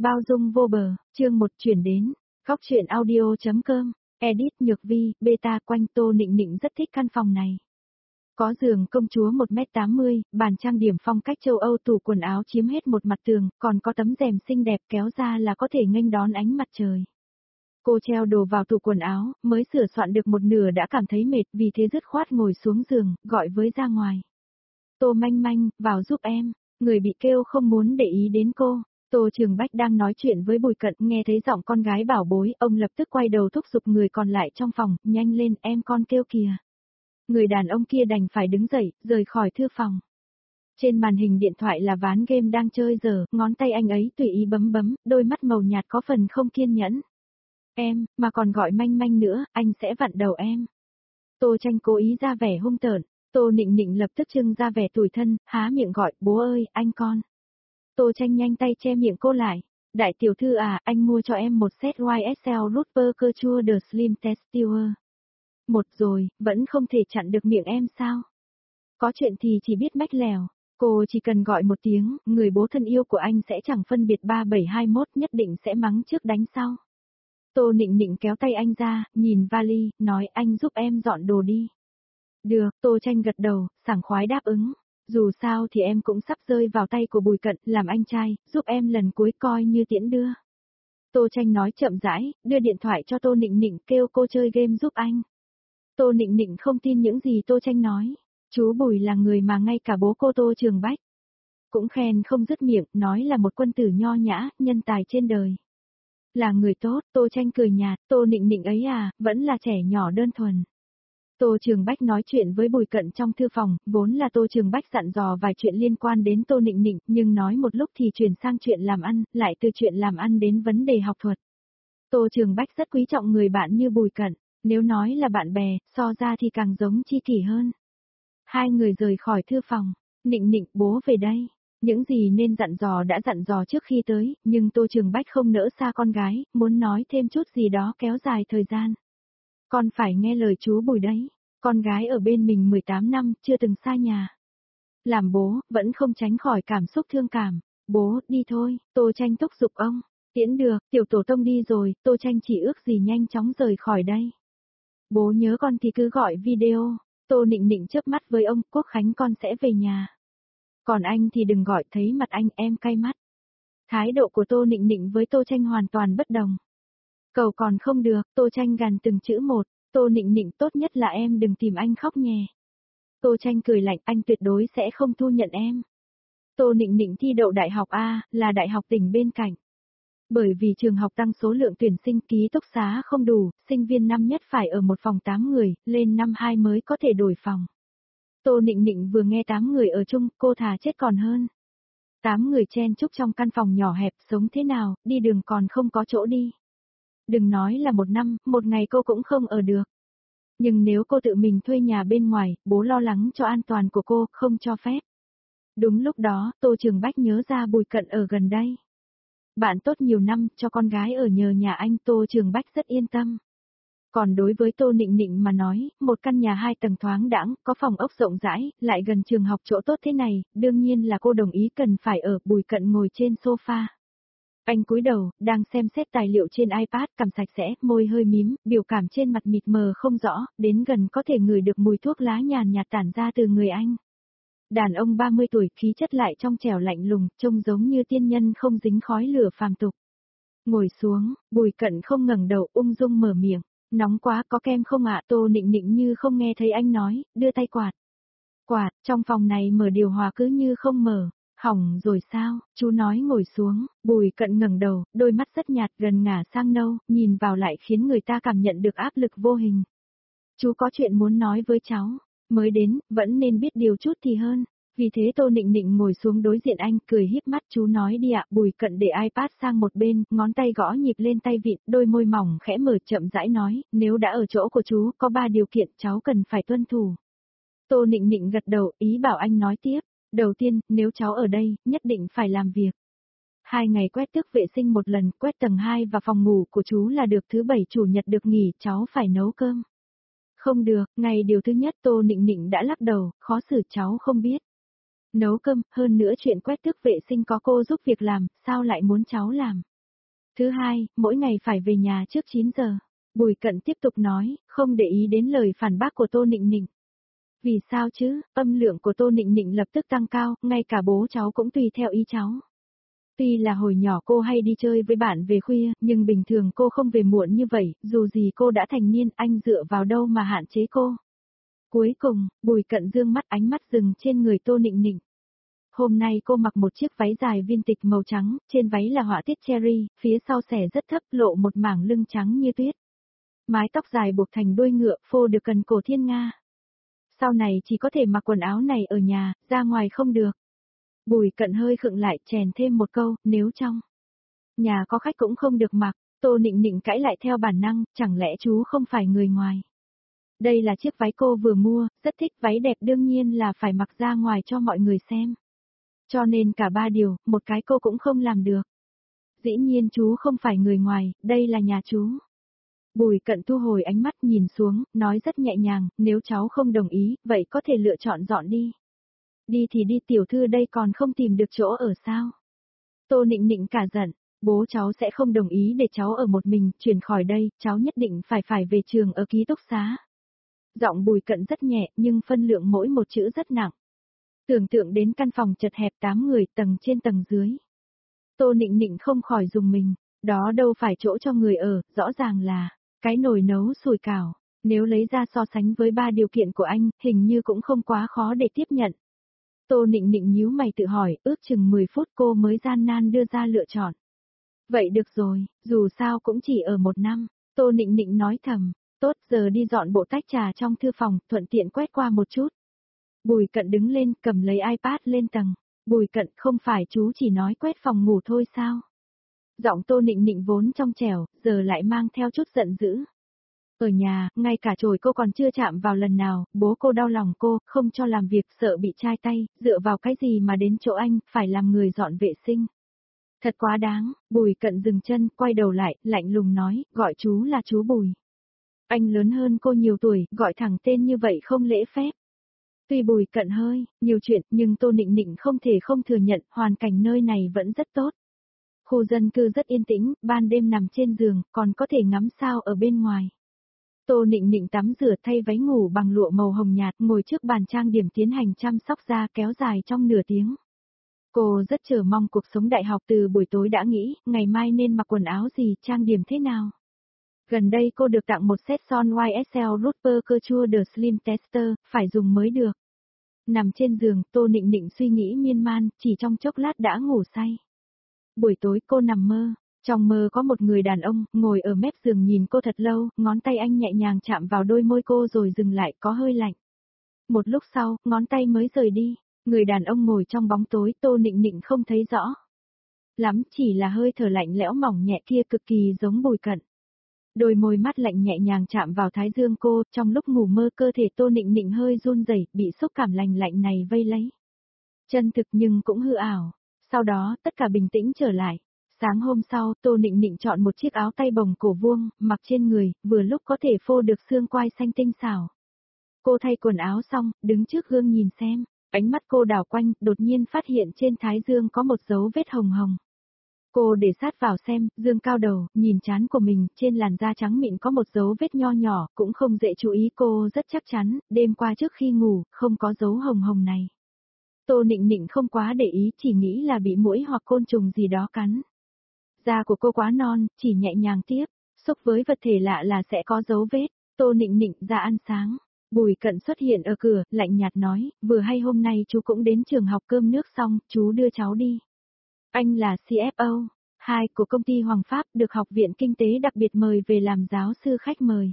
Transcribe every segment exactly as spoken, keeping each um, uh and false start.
Bao dung vô bờ, chương một chuyển đến, góc truyện audio.com, edit Nhược Vi, beta quanh Tô Nịnh Nịnh rất thích căn phòng này. Có giường công chúa một mét tám mươi, bàn trang điểm phong cách châu Âu, tủ quần áo chiếm hết một mặt tường, còn có tấm rèm xinh đẹp kéo ra là có thể nghênh đón ánh mặt trời. Cô treo đồ vào tủ quần áo, mới sửa soạn được một nửa đã cảm thấy mệt, vì thế dứt khoát ngồi xuống giường, gọi với ra ngoài. Tô Manh Manh, vào giúp em, người bị kêu không muốn để ý đến cô. Tô Trường Bách đang nói chuyện với Bùi Cận, nghe thấy giọng con gái bảo bối, ông lập tức quay đầu thúc giục người còn lại trong phòng, nhanh lên, em con kêu kìa. Người đàn ông kia đành phải đứng dậy, rời khỏi thư phòng. Trên màn hình điện thoại là ván game đang chơi giờ, ngón tay anh ấy tùy ý bấm bấm, đôi mắt màu nhạt có phần không kiên nhẫn. Em, mà còn gọi Manh Manh nữa, anh sẽ vặn đầu em. Tô Tranh cố ý ra vẻ hung tợn, Tô Nịnh Nịnh lập tức trưng ra vẻ tủi thân, há miệng gọi, bố ơi, anh con. Tô Tranh nhanh tay che miệng cô lại. Đại tiểu thư à, anh mua cho em một set Y S L Rooper cơ chua The Slim Testier. Một rồi, vẫn không thể chặn được miệng em sao? Có chuyện thì chỉ biết mách lèo. Cô chỉ cần gọi một tiếng, người bố thân yêu của anh sẽ chẳng phân biệt ba bảy hai mốt, nhất định sẽ mắng trước đánh sau. Tô Nịnh Nịnh kéo tay anh ra, nhìn vali, nói anh giúp em dọn đồ đi. Được, Tô Tranh gật đầu, sảng khoái đáp ứng. Dù sao thì em cũng sắp rơi vào tay của Bùi Cận, làm anh trai, giúp em lần cuối coi như tiễn đưa. Tô Tranh nói chậm rãi, đưa điện thoại cho Tô Nịnh Nịnh, kêu cô chơi game giúp anh. Tô Nịnh Nịnh không tin những gì Tô Tranh nói. Chú Bùi là người mà ngay cả bố cô Tô Trường Bách cũng khen không dứt miệng, nói là một quân tử nho nhã, nhân tài trên đời. Là người tốt, Tô Tranh cười nhạt, Tô Nịnh Nịnh ấy à, vẫn là trẻ nhỏ đơn thuần. Tô Trường Bách nói chuyện với Bùi Cận trong thư phòng, vốn là Tô Trường Bách dặn dò vài chuyện liên quan đến Tô Nịnh Nịnh, nhưng nói một lúc thì chuyển sang chuyện làm ăn, lại từ chuyện làm ăn đến vấn đề học thuật. Tô Trường Bách rất quý trọng người bạn như Bùi Cận, nếu nói là bạn bè, so ra thì càng giống tri kỷ hơn. Hai người rời khỏi thư phòng, Nịnh Nịnh, bố về đây. Những gì nên dặn dò đã dặn dò trước khi tới, nhưng Tô Trường Bách không nỡ xa con gái, muốn nói thêm chút gì đó kéo dài thời gian. Con phải nghe lời chú Bùi đấy, con gái ở bên mình mười tám năm, chưa từng xa nhà. Làm bố, vẫn không tránh khỏi cảm xúc thương cảm. Bố, đi thôi, Tô Tranh thúc giục ông. Tiễn được, tiểu tổ tông đi rồi, Tô Tranh chỉ ước gì nhanh chóng rời khỏi đây. Bố nhớ con thì cứ gọi video. Tô Nịnh Nịnh chớp mắt với ông, Quốc Khánh con sẽ về nhà. Còn anh thì đừng gọi, thấy mặt anh em cay mắt. Thái độ của Tô Nịnh Nịnh với Tô Tranh hoàn toàn bất đồng. Cầu còn không được, Tô Tranh gằn từng chữ một, Tô Nịnh Nịnh, tốt nhất là em đừng tìm anh khóc nhè. Tô Tranh cười lạnh, anh tuyệt đối sẽ không thu nhận em. Tô Nịnh Nịnh thi đậu đại học A, là đại học tỉnh bên cạnh. Bởi vì trường học tăng số lượng tuyển sinh, ký túc xá không đủ, sinh viên năm nhất phải ở một phòng tám người, lên năm hai mới có thể đổi phòng. Tô Nịnh Nịnh vừa nghe tám người ở chung, cô thà chết còn hơn. tám người chen chúc trong căn phòng nhỏ hẹp, sống thế nào, đi đường còn không có chỗ đi. Đừng nói là một năm, một ngày cô cũng không ở được. Nhưng nếu cô tự mình thuê nhà bên ngoài, bố lo lắng cho an toàn của cô, không cho phép. Đúng lúc đó, Tô Trường Bách nhớ ra Bùi Cận ở gần đây. Bạn tốt nhiều năm, cho con gái ở nhờ nhà anh, Tô Trường Bách rất yên tâm. Còn đối với Tô Nịnh Nịnh mà nói, một căn nhà hai tầng thoáng đãng, có phòng ốc rộng rãi, lại gần trường học chỗ tốt thế này, đương nhiên là cô đồng ý cần phải ở. Bùi Cận ngồi trên sofa. Anh cúi đầu, đang xem xét tài liệu trên iPad, cằm sạch sẽ, môi hơi mím, biểu cảm trên mặt mịt mờ không rõ, đến gần có thể ngửi được mùi thuốc lá nhàn nhạt tản ra từ người anh. Đàn ông ba mươi tuổi, khí chất lại trong trẻo lạnh lùng, trông giống như tiên nhân không dính khói lửa phàm tục. Ngồi xuống, Bùi Cận không ngẩng đầu, ung dung mở miệng. Nóng quá, có kem không ạ? Tô Nịnh Nịnh như không nghe thấy anh nói, đưa tay quạt. Quạt, trong phòng này mở điều hòa cứ như không mở. Hỏng rồi sao? Chú nói ngồi xuống. Bùi Cận ngẩng đầu, đôi mắt rất nhạt, gần ngả sang nâu, nhìn vào lại khiến người ta cảm nhận được áp lực vô hình. Chú có chuyện muốn nói với cháu. Mới đến, vẫn nên biết điều chút thì hơn. Vì thế Tô Nịnh Nịnh ngồi xuống đối diện anh, cười híp mắt. Chú nói đi ạ. Bùi Cận để iPad sang một bên, ngón tay gõ nhịp lên tay vịn, đôi môi mỏng khẽ mở, chậm rãi nói, nếu đã ở chỗ của chú, có ba điều kiện cháu cần phải tuân thủ. Tô Nịnh Nịnh gật đầu, ý bảo anh nói tiếp. Đầu tiên, nếu cháu ở đây, nhất định phải làm việc. Hai ngày quét tước vệ sinh một lần, quét tầng hai và phòng ngủ của chú là được, thứ bảy chủ nhật được nghỉ, cháu phải nấu cơm. Không được, ngày điều thứ nhất. Tô Nịnh Nịnh đã lắc đầu, khó xử, cháu không biết nấu cơm, hơn nữa chuyện quét tước vệ sinh có cô giúp việc làm, sao lại muốn cháu làm? Thứ hai, mỗi ngày phải về nhà trước chín giờ. Bùi Cận tiếp tục nói, không để ý đến lời phản bác của Tô Nịnh Nịnh. Vì sao chứ, âm lượng của Tô Nịnh Nịnh lập tức tăng cao, ngay cả bố cháu cũng tùy theo ý cháu. Tuy là hồi nhỏ cô hay đi chơi với bạn về khuya, nhưng bình thường cô không về muộn như vậy, dù gì cô đã thành niên, anh dựa vào đâu mà hạn chế cô. Cuối cùng, Bùi Cận dương mắt ánh mắt dừng trên người Tô Nịnh Nịnh. Hôm nay cô mặc một chiếc váy dài vintage màu trắng, trên váy là họa tiết cherry, phía sau xẻ rất thấp lộ một mảng lưng trắng như tuyết. Mái tóc dài buộc thành đuôi ngựa phô được cần cổ thiên nga. Sau này chỉ có thể mặc quần áo này ở nhà, ra ngoài không được. Bùi Cận hơi khựng lại chèn thêm một câu, nếu trong nhà có khách cũng không được mặc. Tô Nịnh Nịnh cãi lại theo bản năng, chẳng lẽ chú không phải người ngoài. Đây là chiếc váy cô vừa mua, rất thích, váy đẹp đương nhiên là phải mặc ra ngoài cho mọi người xem. Cho nên cả ba điều, một cái cô cũng không làm được. Dĩ nhiên chú không phải người ngoài, đây là nhà chú. Bùi Cận thu hồi ánh mắt nhìn xuống, nói rất nhẹ nhàng, nếu cháu không đồng ý, vậy có thể lựa chọn dọn đi. Đi thì đi, tiểu thư đây còn không tìm được chỗ ở sao. Tô Nịnh Nịnh cả giận, bố cháu sẽ không đồng ý để cháu ở một mình, chuyển khỏi đây, cháu nhất định phải phải về trường ở ký túc xá. Giọng Bùi Cận rất nhẹ, nhưng phân lượng mỗi một chữ rất nặng. Tưởng tượng đến căn phòng chật hẹp tám người, tầng trên tầng dưới. Tô Nịnh Nịnh không khỏi dùng mình, đó đâu phải chỗ cho người ở, rõ ràng là cái nồi nấu sủi cảo. Nếu lấy ra so sánh với ba điều kiện của anh, hình như cũng không quá khó để tiếp nhận. Tô Nịnh Nịnh nhíu mày tự hỏi, ước chừng mười phút cô mới gian nan đưa ra lựa chọn. Vậy được rồi, dù sao cũng chỉ ở một năm. Tô Nịnh Nịnh nói thầm, tốt, giờ đi dọn bộ tách trà trong thư phòng, thuận tiện quét qua một chút. Bùi Cận đứng lên, cầm lấy iPad lên tầng. Bùi Cận, không phải chú chỉ nói quét phòng ngủ thôi sao? Giọng Tô Nịnh Nịnh vốn trong trẻo, giờ lại mang theo chút giận dữ. Ở nhà, ngay cả chổi cô còn chưa chạm vào lần nào, bố cô đau lòng cô, không cho làm việc, sợ bị chai tay, dựa vào cái gì mà đến chỗ anh, phải làm người dọn vệ sinh. Thật quá đáng. Bùi Cận dừng chân, quay đầu lại, lạnh lùng nói, gọi chú là chú Bùi. Anh lớn hơn cô nhiều tuổi, gọi thẳng tên như vậy không lễ phép. Tuy Bùi Cận hơi nhiều chuyện, nhưng Tô Nịnh Nịnh không thể không thừa nhận, hoàn cảnh nơi này vẫn rất tốt. Khu dân cư rất yên tĩnh, ban đêm nằm trên giường, còn có thể ngắm sao ở bên ngoài. Tô Nịnh Nịnh tắm rửa thay váy ngủ bằng lụa màu hồng nhạt, ngồi trước bàn trang điểm tiến hành chăm sóc da kéo dài trong nửa tiếng. Cô rất chờ mong cuộc sống đại học, từ buổi tối đã nghĩ, ngày mai nên mặc quần áo gì, trang điểm thế nào. Gần đây cô được tặng một set son Y S L Rupert Couture The Slim Tester, phải dùng mới được. Nằm trên giường, Tô Nịnh Nịnh suy nghĩ miên man, chỉ trong chốc lát đã ngủ say. Buổi tối cô nằm mơ, trong mơ có một người đàn ông, ngồi ở mép giường nhìn cô thật lâu, ngón tay anh nhẹ nhàng chạm vào đôi môi cô rồi dừng lại, có hơi lạnh. Một lúc sau, ngón tay mới rời đi, người đàn ông ngồi trong bóng tối, Tô Nịnh Nịnh không thấy rõ lắm, chỉ là hơi thở lạnh lẽo mỏng nhẹ kia cực kỳ giống Bùi Cận. Đôi môi mắt lạnh nhẹ nhàng chạm vào thái dương cô, trong lúc ngủ mơ cơ thể Tô Nịnh Nịnh hơi run rẩy, bị xúc cảm lành lạnh này vây lấy. Chân thực nhưng cũng hư ảo. Sau đó, tất cả bình tĩnh trở lại. Sáng hôm sau, Tô Nịnh Nịnh chọn một chiếc áo tay bồng cổ vuông, mặc trên người, vừa lúc có thể phô được xương quai xanh tinh xảo. Cô thay quần áo xong, đứng trước gương nhìn xem, ánh mắt cô đảo quanh, đột nhiên phát hiện trên thái dương có một dấu vết hồng hồng. Cô để sát vào xem, dương cao đầu, nhìn trán của mình, trên làn da trắng mịn có một dấu vết nho nhỏ, cũng không dễ chú ý, cô rất chắc chắn, đêm qua trước khi ngủ, không có dấu hồng hồng này. Tô Nịnh Nịnh không quá để ý, chỉ nghĩ là bị muỗi hoặc côn trùng gì đó cắn. Da của cô quá non, chỉ nhẹ nhàng tiếp, xúc với vật thể lạ là sẽ có dấu vết. Tô Nịnh Nịnh ra ăn sáng. Bùi Cận xuất hiện ở cửa, lạnh nhạt nói, vừa hay hôm nay chú cũng đến trường học, cơm nước xong, chú đưa cháu đi. Anh là C F O hai của công ty Hoàng Pháp, được Học viện Kinh tế đặc biệt mời về làm giáo sư khách mời.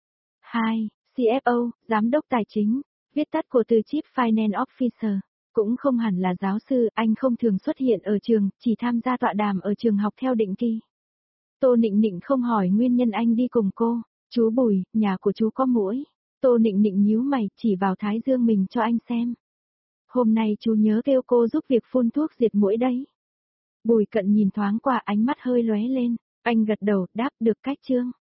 hai. C F O, Giám đốc Tài chính, viết tắt của từ Chief Finance Officer. Cũng không hẳn là giáo sư, anh không thường xuất hiện ở trường, chỉ tham gia tọa đàm ở trường học theo định kỳ. Tô Nịnh Nịnh không hỏi nguyên nhân anh đi cùng cô. Chú Bùi, nhà của chú có muỗi. Tô Nịnh Nịnh nhíu mày, chỉ vào thái dương mình cho anh xem. Hôm nay chú nhớ kêu cô giúp việc phun thuốc diệt muỗi đấy. Bùi Cận nhìn thoáng qua, ánh mắt hơi lóe lên. Anh gật đầu, đáp được cách chương.